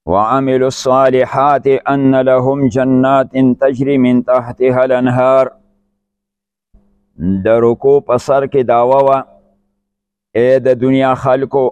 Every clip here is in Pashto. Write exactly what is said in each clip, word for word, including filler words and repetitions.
وعملوا الصالحات ان لهم جنات تجري من تحتها الانهار. د رکوع په سر کې دعوه وه ای د دنیا خلکو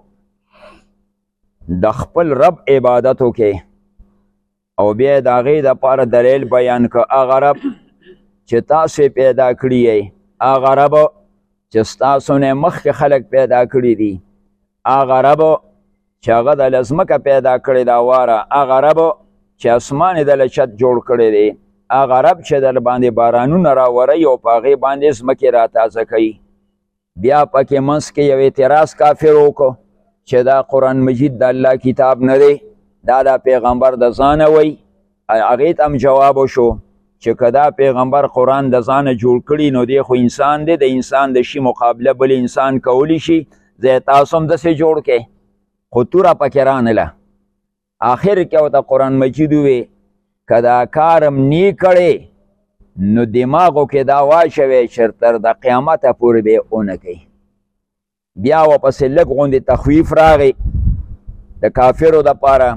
د خپل رب عبادت وکړئ، او بیا یې د هغې دپاره دلیل بیان که هغه رب چې تاسو پیدا کړي یئ، هغه رب چې ستاسو نه مخکې خلک پیدا کړي دي، هغه رب چې هغه د لزمکه پیدا کړې ده واره، هغه رب چې اسمان یې د لچت جوړ کړی دی، هغه رب چې در باندې بارانونه راوروي او په هغې باندې ځمکې راتازه کوي. بیا پکې منځ کې یو اعتراض کافر وکړو چې دا قرآن مجید د الله کتاب نه دی، دا د پیغمبر د ځانه وی. هغې ته هم جواب وشو چې که دا پیغمبر قرآن د ځانه جوړ کړي نو دی خو انسان دی، د انسان د شي مقابله بل انسان کولی شي، زه تاسو هم داسې جوړ کړئ. خو توره پکې رانله. آخر کې ورته قرآن مجید ووی که دا کارم نی کړی نو دماغو کې دا واچوئ چې تر د قیامته پورې به یې ونه کوي. بیا ورپسې لږ غوندې تخویف راغی د کافرو دپاره.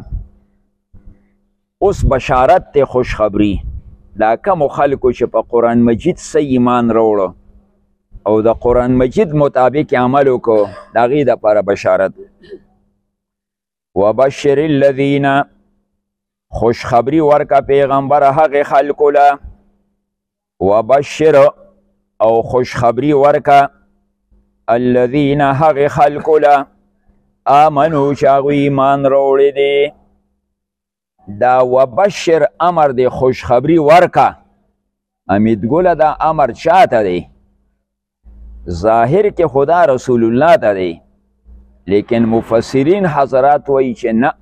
اوس بشارت دی، خوشخبري دا کمو خلکو چې په قرآن مجید څه ایمان راوړو او د قرآن مجید مطابق عمل وکړو، د هغې دپاره بشارت. وبشر الذین، خوشخبری ورکا پیغمبر هغې خلکو له، وبشر او خوشخبری ورکا الذین هغې خلکو له آمنو چې هغوی ایمان راوړی دی. دا وبشر امر دی، خوشخبری ورکا امیدګله دا امر چاته دی؟ ظاهر کې خدا رسول الله ته دی، لیکن مفسرین حضرات وایي چې نه،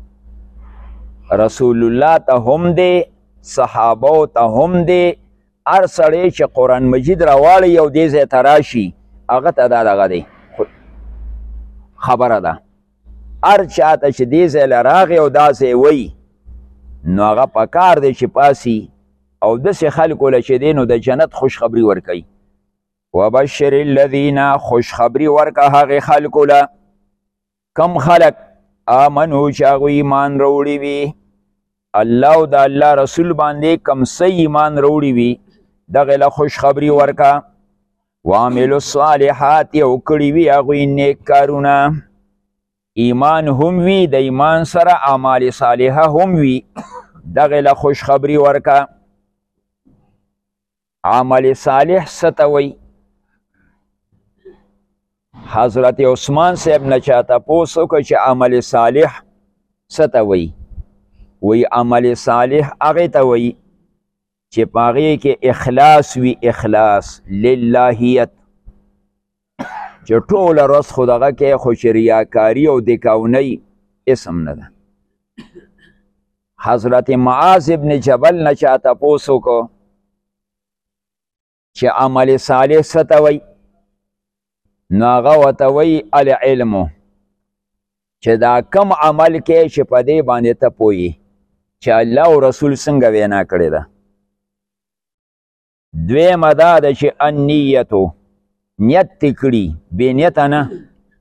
رسول الله ته هم دی، صحابو ته هم دی، هر سړی چې قرآن مجید راواړي یو دې ځای ته راشي هغه ته دا دغه دی خبره ده. هر چاته چې دې ځای له راغی او دا ځای وایي نو هغه پکار دی چې پاسي او داسې خلکو له چې دی نو د جنت خوشخبري ورکوي. وبشر الذین، خوشخبري ورکه هغې خلکو له کم خلک آمنو چې هغوی ایمان راوړي وي، الله او د الله رسول باندې کم څه ایمان راوړي وي دغې له خوشخبري ورکه. وعملو الصالحات، او کړي وي هغوی نیک کارونه، ایمان هم وي، د ایمان سره اعمال صالحه هم وي، دغې له خوشخبري ورکه. عمل صالح څه ته وایي؟ حضرت عثمان صاحب نه چا تپوس وکړه چې عمل صالح څه ته وایي؟ وایي عمل صالح هغې ته وایي چې په هغې کې اخلاص وي، اخلاص للهیت، چې ټوله ورځ خو دغه کې خو چې ریاکاري او دکاونۍ اسم نه ده. حضرت معاذ ابن جبل نه چا تپوس وکړه چې عمل صالح څه ته وایي؟ نو هغه ورته وایي العلم، چې دا کم عمل کې چې په دې باندې ته پوهیې چې الله او رسول څنګه وینا کړې ده. دویمه دا ده چې النیتو، نیت دې کړي بې نیته نه.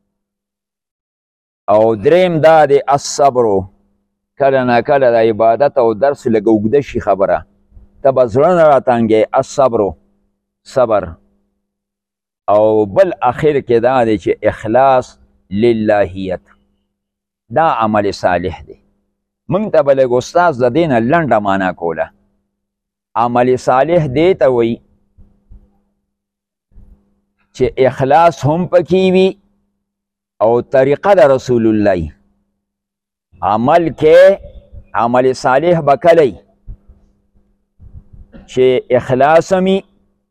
او دریم دا دی الصبرو، کله نه کله د عبادت او درس لږ اوږده شي خبره، ته به زړه نه راتنګې، الصبرو صبر. او بل اخر کې دا دی چې اخلاص للهیت، دا عمل صالح دی. موږ ته به لږ استاذ د دې نه لنډه معنا کوله. عمل صالح دی ته وایي چې اخلاص هم پکې وي او طریقه د رسول الله. عمل کې عمل صالح به کلی چې اخلاص هم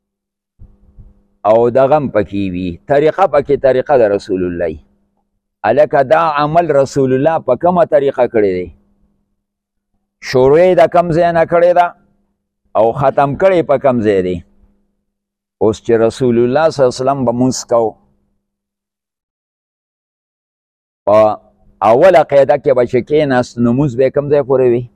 او دغم پکې وي، طریقه پکې طریقه د رسول الله. الکه دا عمل رسول الله په کومه طریقه کړی دی؟ شروع یې د کوم ځای نه کړې ده او ختم کړی په کوم ځای دی؟ اوس چې رسول الله صلی الله علیه وسلم به مونځ کو، په اوله قاعده کې به چې کېناست نو مونځ به یې کوم ځای پورې وي؟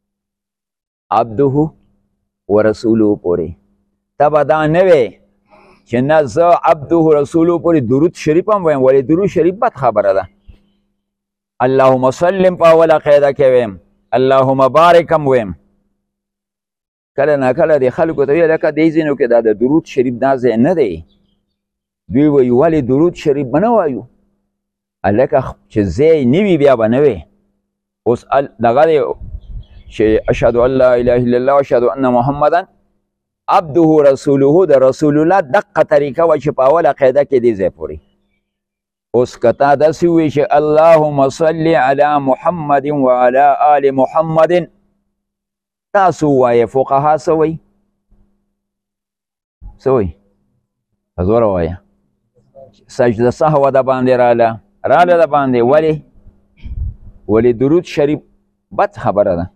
عبده ورسوله پورې. ته به دا نه وی چې نه زه عبده رسوله پورې درود شریف هم وایم، ولې درود شریف بد خبره ده. اللهم سلم په اوله قاعده کې ویم، اللهم بارک هم ویم. کله نا کله د خلکو ته ویل لکه دې ځینو کې دا د درود شریف دا ځای نه دی، دوی وایي ولې درود شریف به نه وایو؟ هلکه چې ځای نه وي بیا به نه وي. اوس دغه دی چې اشهد ان لا اله الا الله واشهد ان محمدا عبده رسوله د رسول الله دقه طریقه وه چې په اوله قاعده کې دې ځای پورې. اوس که تا داسې ووایي چې اللهم صل علی محمد وعلى آل محمد، تاسو ووایه فقها څه وایي؟ څه وایي؟ په زوره وایه. سجده سهوه د باندې راله راله د باندې. ولې؟ ولې درود شریف بد خبره ده،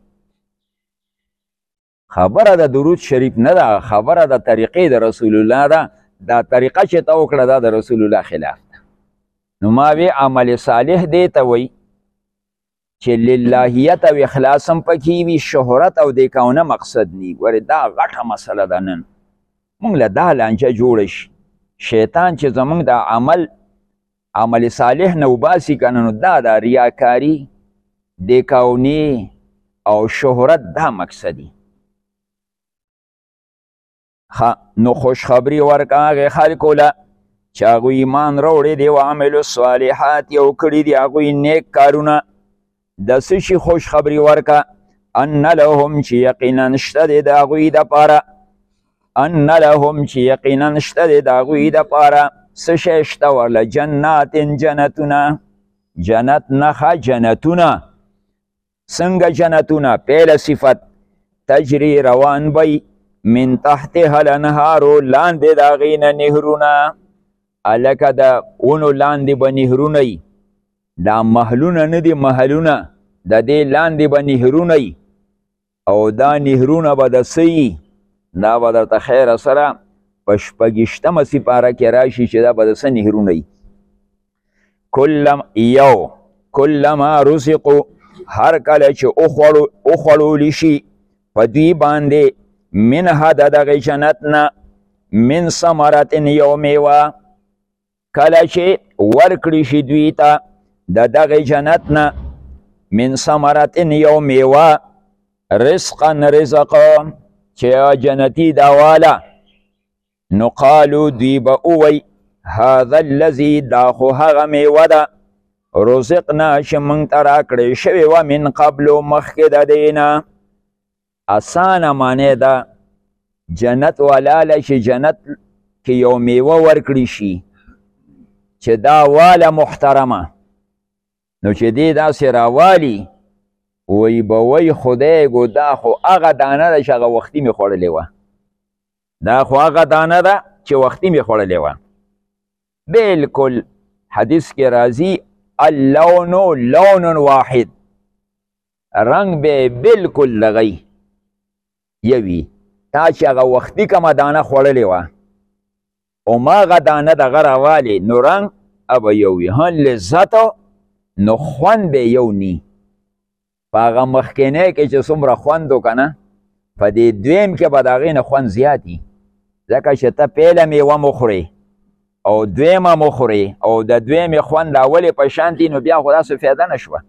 خبره د درود شریف نه ده، خبره د طریقې د رسول الله ده. دا طریقه چې ته وکړه دا د رسول الله خلاف ده. نو ما وی عمل صالح دی ته وایي چې للهیت او اخلاص هم پکې وي، شهرت او د کونه مقصد نی. ولې دا غټه مسله ده. نن موږ له دا لانجه جوړه شي، شیطان چې زمونږ د عمل عمل صالح نه وباسي که نه، نو دا د ریاکاري د کونې او شهرت دا مقصدي. نو خوشخبري ورکه هغې خلکو له چې هغوی ایمان راوړی دی او عملو الصالحات یو کړي دي هغوی نیک کارونه. د څه شي خوشخبري ورکه؟ ان لهم چې یقینا شته دی د هغوی دپاره، ان لهم چې یقینا شته دی د هغوی دپاره څه شی شته ورله؟ جنات جنتونه، جنت نښه جنتونه. څنګه جنتونه؟ پیله صفت تجري روان بی من تحتها الانهارو لاندې د هغې نه نهرونه. هلکه د ونو لاندې به نهرونه وي، دا محلونه نه دي محلونه، د دې لاندې به نهرونه وي او دا نهرونه به د څه وي؟ دا به درته خیره سره په شپږیشتمه سپاره کې راشي چې دا به د څه نهرونه وي. کلم یو کلما رزقو هر کله چې وخوړولی شي په دوی باندې منها د دغې جنت نه من ثمرة یو میوه، کله چې ورکړي شي دوی ته د دغې جنت نه من ثمرة یو میوه، رزقا رزقا چې جنتي داواله، نو قالو دوی به ووی هذا الذي دا خو هغه میوه ده رزقنا چې موږ ته راکړې شوې وه من قبلو مخکې د دې نه. اسانه معنی ده جنت ولاله چې جنت کې یو میوه ورکړي شي چې دا واله محترمه، نو چې دې داسې راوالي وی به وی خدای ګو دا خو هغه دانه ده چې هغه وختي مې خوړلې وه، دا خو هغه دانه ده چې وختي مې خوړلې وه. بلکل حدیث کې راځي اللون لون واحد، رنگ به بلکل دغی یوي. تا چې هغه وختي کومه دانه خوړلې وه او ما هغه دانه دغه راوالې، نو رنګ به یو وي، هم لذت نو خوند به یو نی. په هغه مخکینی کې چې څومره خوند و که نه، په دې دویم کې به د هغې نه خوند زیات وي، ځکه چې ته پیله میوه مخورې او دویمه مخورې او د دویمې خوند اولې په شان دي، نو بیا خو داسې فایده نه شوه.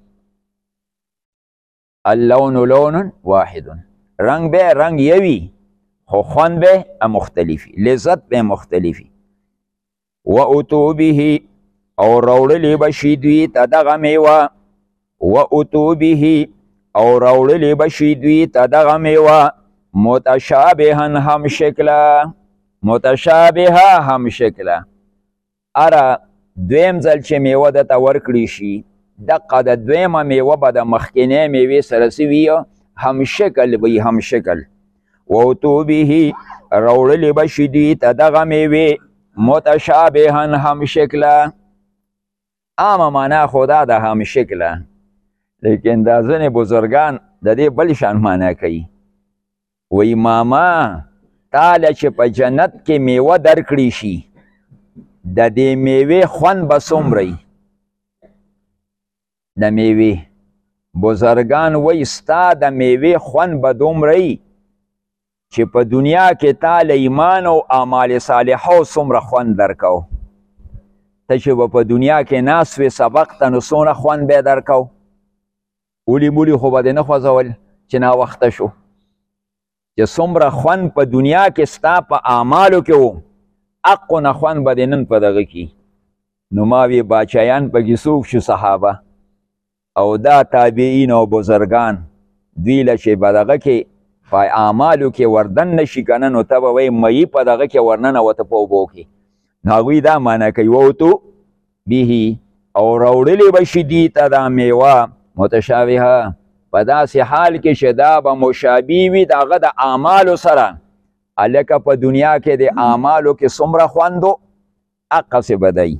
اللون لون واحد، رنگ به رنگ یوي خو خوند به مختلفي، لذت به مختلفي. و اتو به او راوړلې به شي دوی ته دغه میوه، و اتو به او راوړلې به شي دوی ته دغه میوه متشابها هم شکله، متشابهه هم شکله. اره دویم ځل چې میوه درته ورکړي شي دقه د دویمه میوه به د مخکینۍ میوې سره څه وي؟ هم شکل وي، هم شکل. و اتو به راوړلې به شي دوی ته دغه میوې متشابها هم شکله. عامه معنا خو دا د هم شکله، لیکن دا ځینې بزرګان د دې بل شان معنا کوي. وی ماما تاله چې په جنت کې میوه درکړي شي د دې میوې خوند به څومره وي؟ د میوې بزرګان وی ستا د میوې خوند به دومره وي چې په دنیا کې تا له ایمان او اعمال صالحو څومره خوند درکو. ته چې به په دنیا کې ناست وې سبق ته نو څونه خوند به یې درکو اولی مولی خو به دې نه خوځول چې ناوخته شو چې څومره خوند په دنیا کې ستا په اعمالو کې و حقو نه خوند به دې نن په دغه کې نو ما وی باچایان پکې څوک شو صحابه او دا تابعین او بزرگان دوی له چې په دغه کې په اعمالو کې وردن نشي که نه نو ته به وایي مهي په دغه کې ورننوته په اوبو کې نو هغوی دا معنی کوي ووتو به او راوړلی به شي دي ته دا میوه متشابهه په داسې حال کې چې دا به مشابه وي د هغه د اعمالو سره هلکه په دنیا کې د اعمالو کې څومره خوند و هغسې به دی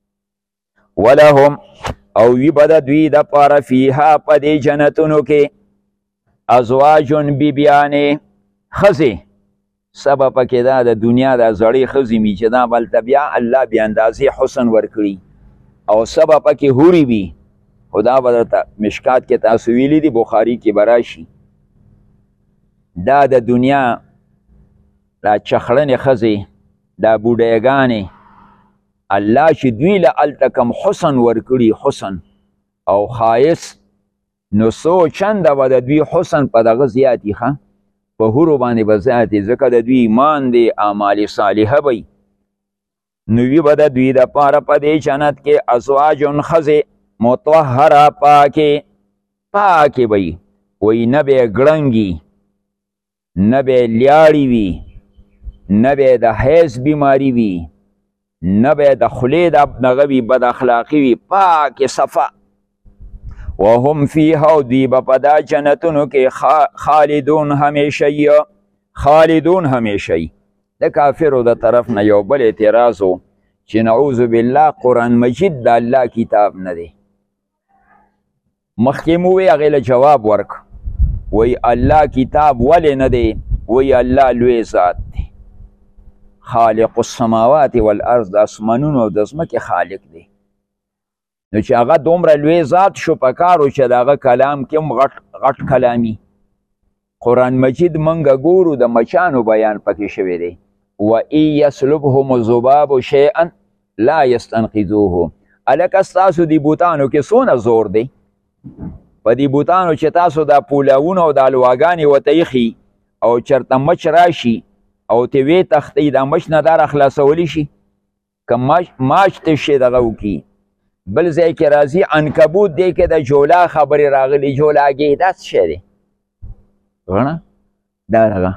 ولهم او وی به د دوی دپاره فیها په دې جنتونو کې ازواجن بیبیانې ښځې سبب پکې دا د دنیا د زړې ښځې وي چې دا بلته بیا الله بې اندازې حسن ورکړي او سبب پکې هورې وي خو دا به درته مشکات کې تاسو ویلي دي بخاري کې به راشي دا د دنیا دا چخړنې ښځې دا بوډیګانې الله چې دوی له هلته کوم حسن ورکړي حسن او ښایست نو څو چنده به د دوی حسن په دغه زیاتي ښه په هورو باندې به زیاتې ځکه د دوی ایمان دی اعمال صالحه به نو وي به د دوی دپاره په دې جنت کې ازواجن ښځې مطهره پاکې پاکې به وي وایي نه به یې ګړنګي نه به یې لیاړې وي نه به یې د حیض بیماري وي نه به د خولې د دغه وي بد اخلاقي وي پاکې صفا وهم فیها او دوی به په دا جنتونو کې خالدون همیشه خالدون همیشه د کافرو د طرف نه یو بل اعتراض و چې نعوذ بالله قرآن مجید د الله کتاب نه دی مخکې مو وی هغې له جواب ورک وی الله کتاب ولې نه دی وی الله لوی ذات دی خالق السماوات والارض د اسمانونو او د ځمکې خالق دی نو چې هغه دومره لوی ذات شو په کار و چې د هغه کلام کې هم غټ غټ کلامي قرآن مجید منګه ګورو د مچانو بیان پکې شوی دی و ای یسلبهم الذباب شیئا لا یستنقذوه هلکه ستاسو دې بوتانو کې څونه زور دی په دې بوتانو چې تاسو دا پولاونه او دا الواګانې ورته ایښي او چېرته مچ راشي او ته ویې تښتئ دا مچ نه دا راخلاصولی شي که ماچ ته شي دغه وکړي بل ځای کې راځي عنکبوت دی کې د جولا خبرې راغلي جولاګې دا څه شی دی غڼه دا دغه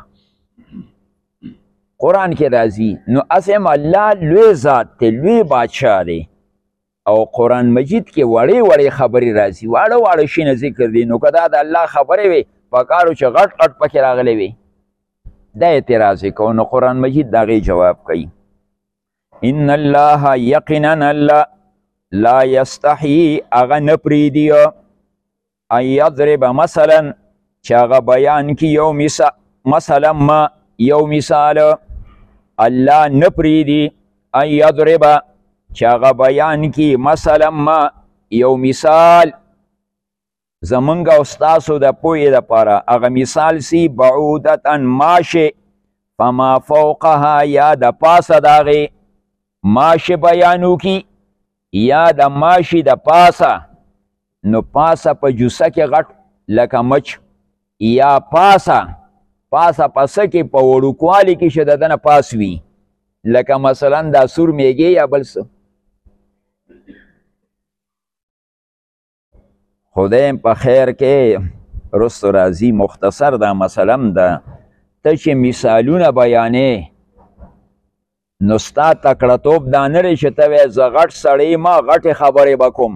قرآن کې راځي نو اسم الله لوی ذات دی لوی بادشاه دی او قرآن مجید کې وړې وړې خبرې راځي واړه واړه شیونه ذکر دي نو که دا د الله خبرې وي پکارو چې غټ غټ پکې راغلی وي دا اعتراض یې کوو نو قرآن مجید د هغې جواب کوي ان الله یقینا الله لا یستحیي هغه نه پرېږدي ان یضرب مثلا چې هغه بیان کي یو مثال مثلا ما یو مثال الله نه پرېږدي ان یضرب چې هغه بیان کي مثلا ما یو مثال زمونږ او ستاسو د پوهې دپاره هغه مثال سی بعودتا ماشه فما فوقها یا د پاسه د هغې ماشه بیان وکړي یا د ماشي د پاسه نو پاسه په جوسه کې غټ لکه مچ یا پاسه پاسه پسه کې په وړوکوالي کې چې د ده نه پاس وي لکه مثلا دا سور میږي یا بل څه خدایم په خیر کې رستو راځي مختصر دا مثلا ده ته چې مثالونه بیانې نو ستا تکړهتوب دا نه دی چې ته وایې زه غټ سړی ما غټې خبرې به کوم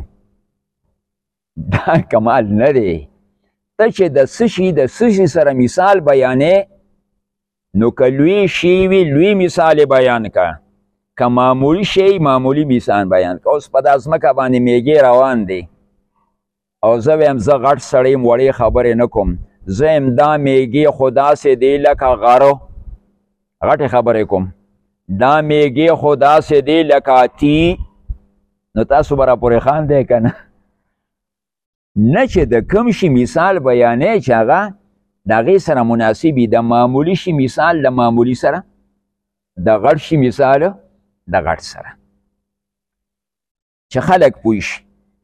دا کمال نه دی ته چې د څه شي د څه شي سره مثال بیانې نو که لوی شی وي لوی مثال بیان که که معمولی شی معمولی مثال بیان که اوس په دا ځمکه باندې میږې روان دی او زه وایم زه غټ سړی یم وړې خبرې نه کوم زه یم دا میږې خو داسې دی لکه غره غټې خبرې کوم دا میږې خو داسې دی لکه تی نو تاسو به راپورې خان دی که نه نه چې د کوم شي مثال بیانې چې هغه د هغې سره مناسب وي د معمولي شي مثال د معمولي سره د غټ شي مثال د غټ سره چې خلک پوه شي.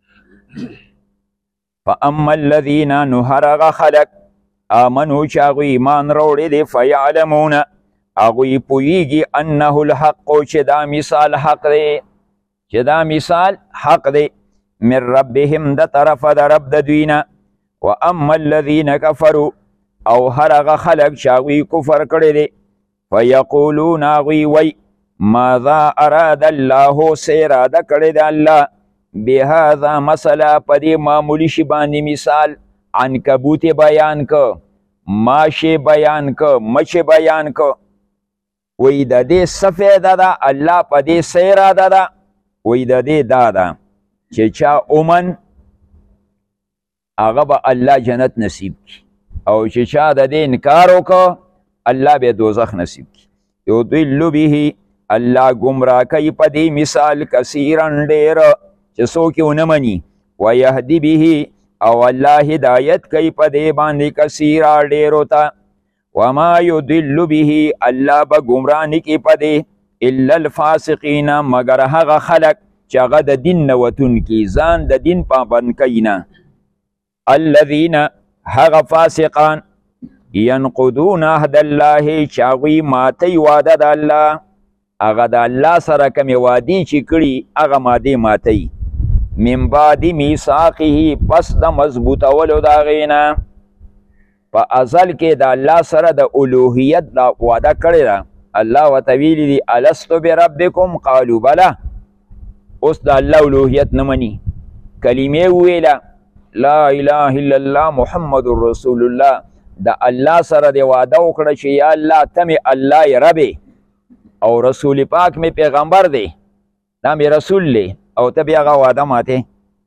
فاما الذین نو هر هغه خلک آمنو چې هغوی ایمان راوړی دی فیعلمون هغوی پوهیږي انه الحق چې دا مثال حق دی چې دا مثال حق دی من ربهم د طرفه د رب د دوی نه. و اما الذین کفروا او هر هغه خلک چې هغوی کفر کړی دی فیقولون هغوی وی ماذا اراد الله څه اراده کړې ده الله بهذا مسله په دې معمولي شي باندې مثال عنکبوت بیان که ماشې بیان که مچې بیان که وی د دې څه فایده ده الله په دې څه اراده ده وی د دې دا ده چې چا اومن هغه به الله جنت نصیب کی او چې چا د دې انکار وکړه الله به دوزخ نصیب کی. یضل به الله گمراه کوي په دې مثال کثیرا ډېر چې څوک یې ونه مني ویهدي به او الله هدایت کوي په دې باندې کثیرا ډېرو ته. وما یضل به الله به ګمراه نه کړي په دې الا الفاسقین مگر هغه خلک چې هغه د دین نه وتونکي ځان د دین پابند کوي نه. الذین هغه فاسقان ینقضون عهد الله چې هغوی ماتوي وعده د الله هغه د الله سره کومې وعدې چې کړي هغه مادې ماتوي من بعد میثاقه پس د مضبوطولو د هغې نه. په ازل کې د الله سره د الوهیت دا وعده کړې ده الله ورته ویلي دي الستو بربکم قالوا بله. اوس د الله الوهیت نه مني کلمې وویله لا اله الا الله محمد رسول الله د الله سره د وعده وکړه چې یا الله ته مې الله یې ربې او رسول پاک مې پیغمبر دی دا مې رسول دی او ته بیا هغه وعده ماتې.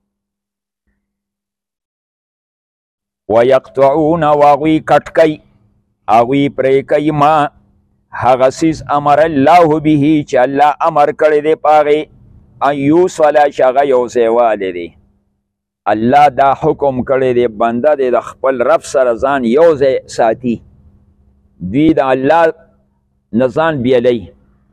ویقطعون او هغوی کټ کوي هغوی پرې کوي ما هغه څیز امر الله به چې الله امر کړی دی په هغې ان یوصله چې هغه یو ځای والی دی. الله دا حکم کړی دی بنده دی د خپل رب سره ځان یو ځای ساتي دوی د الله نه ځان بیلی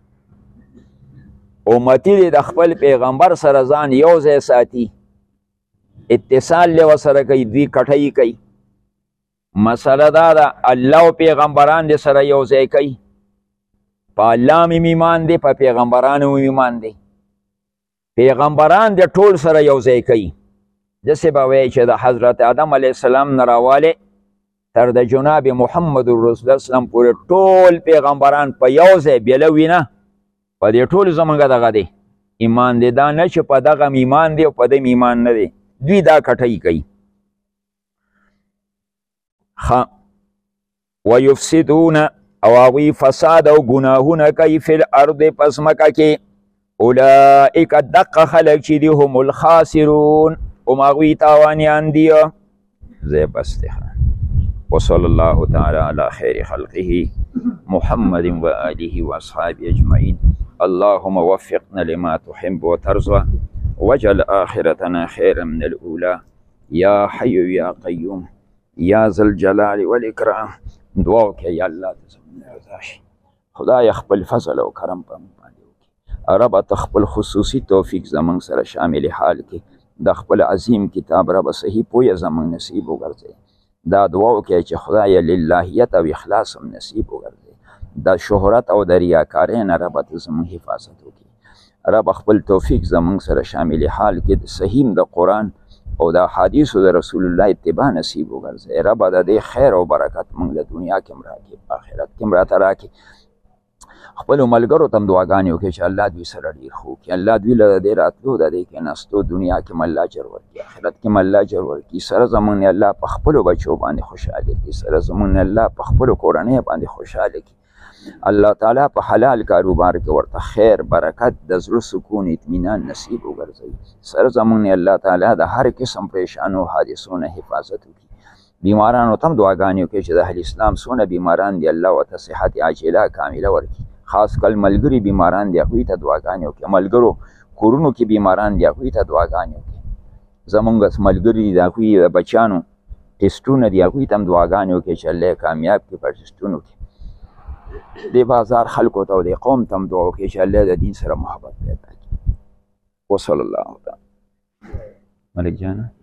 امتی دی د خپل پیغمبر سره ځان یو ځای ساتي اتصال له ورسره کوي دوی کټۍ کوي. مسله دا ده الله او پیغمبران دی سره یو ځای کوي په الله مې ایمان دی په پیغمبرانو مې ایمان دی پیغمبران دی ټول سره یو ځای کوي. داسې به وایي چې د حضرت آدم علیه السلام نه راوالی تر د جناب محمد رسول الله اسلام پورې ټول پیغمبران په یو ځای بیله وي نه په دې ټول زمونږ دغه دی ایمان دی دا نه چې په دغه م ایمان دی او په دې م ایمان نه دی دوی دا کټۍ کوي. ویفسدون او هغوی فساد او ګناهونه کوي فی الارض په ځمکه کې اولئک دقه خلک چې دي هم الخاسرون هم هغوی تاوانیان دي. زه بس دی وصلی الله تعالی علی خیر خلقه محمد و آله و اصحابه اجمعین. اللهم وفقنا لما تحب وترضى واجعل آخرتنا خيرا من الأولى يا حي يا قيوم يا ذا الجلال والإكرام. دعا وکړه یا الله ته زموږ رضا شي خدای خپل فضل او کرم په موږ باندې وکړي. رب ته خپل خصوصي توفیق زموږ سره شامل حال کې د خپل عظیم کتاب رب صحیح پویه زموږ نصیب وګرځي. دا دعا وکړه چې خدای للهیت او اخلاص هم نصیب وګرځي. د شهرت او د ریاکارۍ نه رب ته زموږ حفاظت وکړي. رب خپل توفیق زموږ سره شامل حال کې د صحیح د قرآن او د حدیثو د رسول الله اتباع نصیب وګرځي. رب د دې خیر او برکت موږ له دنیا کې هم راکړي په آخرت کې هم راته راکړي. خپلو ملګرو ته هم دعاګانې وکړي چې الله دوی سره ډېر ښه وکړي. الله دوی له د دې راتلو د دې کېناستو دنیا کې هم الله اجر ورکړي آخرت کې هم الله اجر ورکړي. سره زموږ نه الله په خپلو بچو باندې خوشحاله کړي. سره زموږ نه الله په خپلو کورنیو باندې خوشحاله کړي. الله تعالی په حلال کاروبار کې ورته خیر برکت د زړه سکون اطمینان نصیب وګرځوي. سره زموږ نه الله تعالی د هر قسم پریشانو حادثو نه حفاظت وکړي. بیمارانو ته هم دعاګانې وکړي چې د اهل اسلام څونه بیماران دي الله ورته صحت عاجله کامله ورکړي. خاص کل ملګري بیماران دي هغوی ته دعاګانې وکړي. ملګرو کورونو کې بیماران دي هغوی ته دعاګانې وکړي. زموږ ملګري دي د هغوی د بچیانو ټسټونه دي هغوی ته هم دعاګانې وکړي چې الله یې کامیاب کړي په ټسټونو کې. د بازار خلکو ته او د قوم ته هم دعا وکړي چې الله د دین سره محبت پیدا کړي. وصلی الله تعالی ملک جان